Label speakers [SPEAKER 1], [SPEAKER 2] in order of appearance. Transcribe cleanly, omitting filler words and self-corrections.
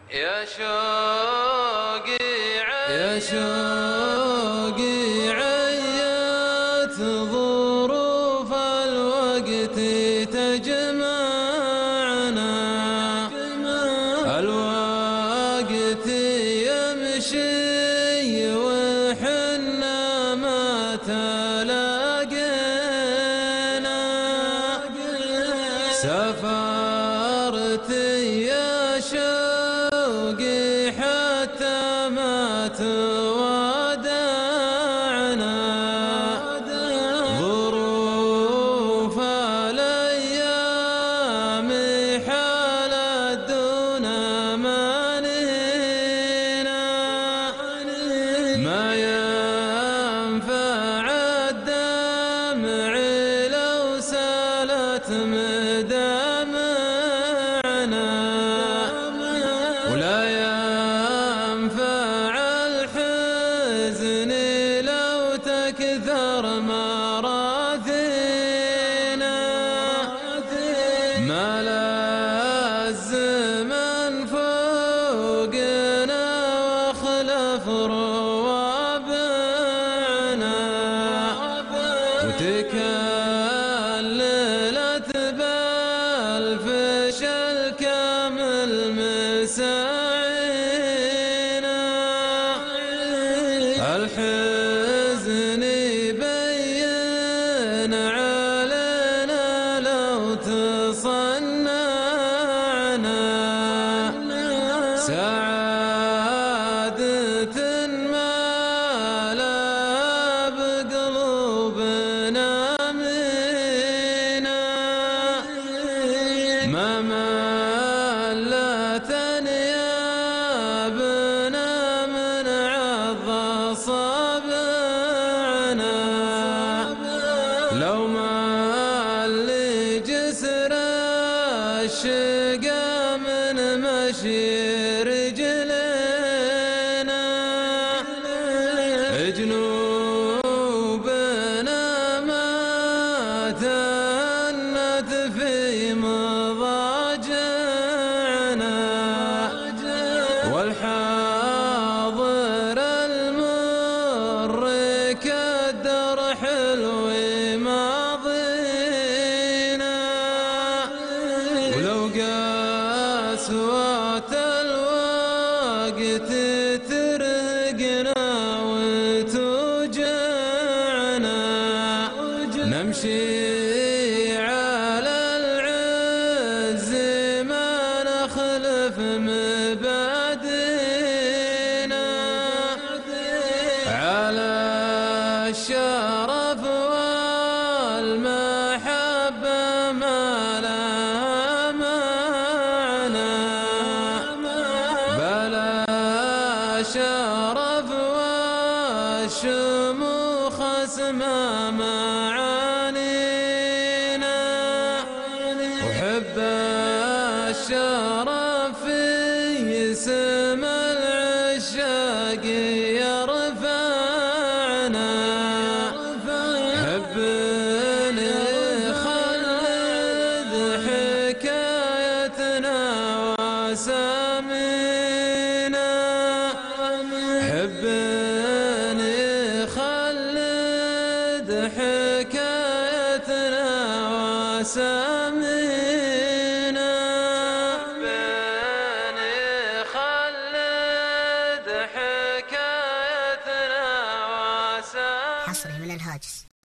[SPEAKER 1] يا شوقي عيت ظروف الوقت تجمعنا، الوقت يمشي وحنا ما تلاقينا، سافرت يا شوقي حتى ما تودعنا، ظروف الأيام حالت دون مانينا، ما ينفع الدمع لو سالت مدامعنا، ولا ينفع الحزن لو تكثر مراثينا، ما لازم فوقنا واخلف روابعنا، وتكللت بالفشل كامل مساعينا، الحزن يبين علينا لو تصنعنا، سعادة ما لها بقلوبنا مينا، ما ملت انيابنا من عض اصابعنا، لو ما اللي جسر الشقا من مشي رجلنا، جنوبنا ما تهنت في مضاجعنا، والحاضر المر كدر حلو ماضينا، ولو قسوة الوقت ترهقنا وتوجعنا، نمشي على العز ما نخلف مبادئنا، على الشرف والمحبة ما لها معنى، بلا شرف والشموخ اسمى معانينا، وحب الشرف في سما العشاق يرفعنا، حب نخلد حكايتنا واسامينا، حب نخلد حكايتنا واسامينا، نخلد حكايتنا واسامينا.
[SPEAKER 2] حصري من الهاجس.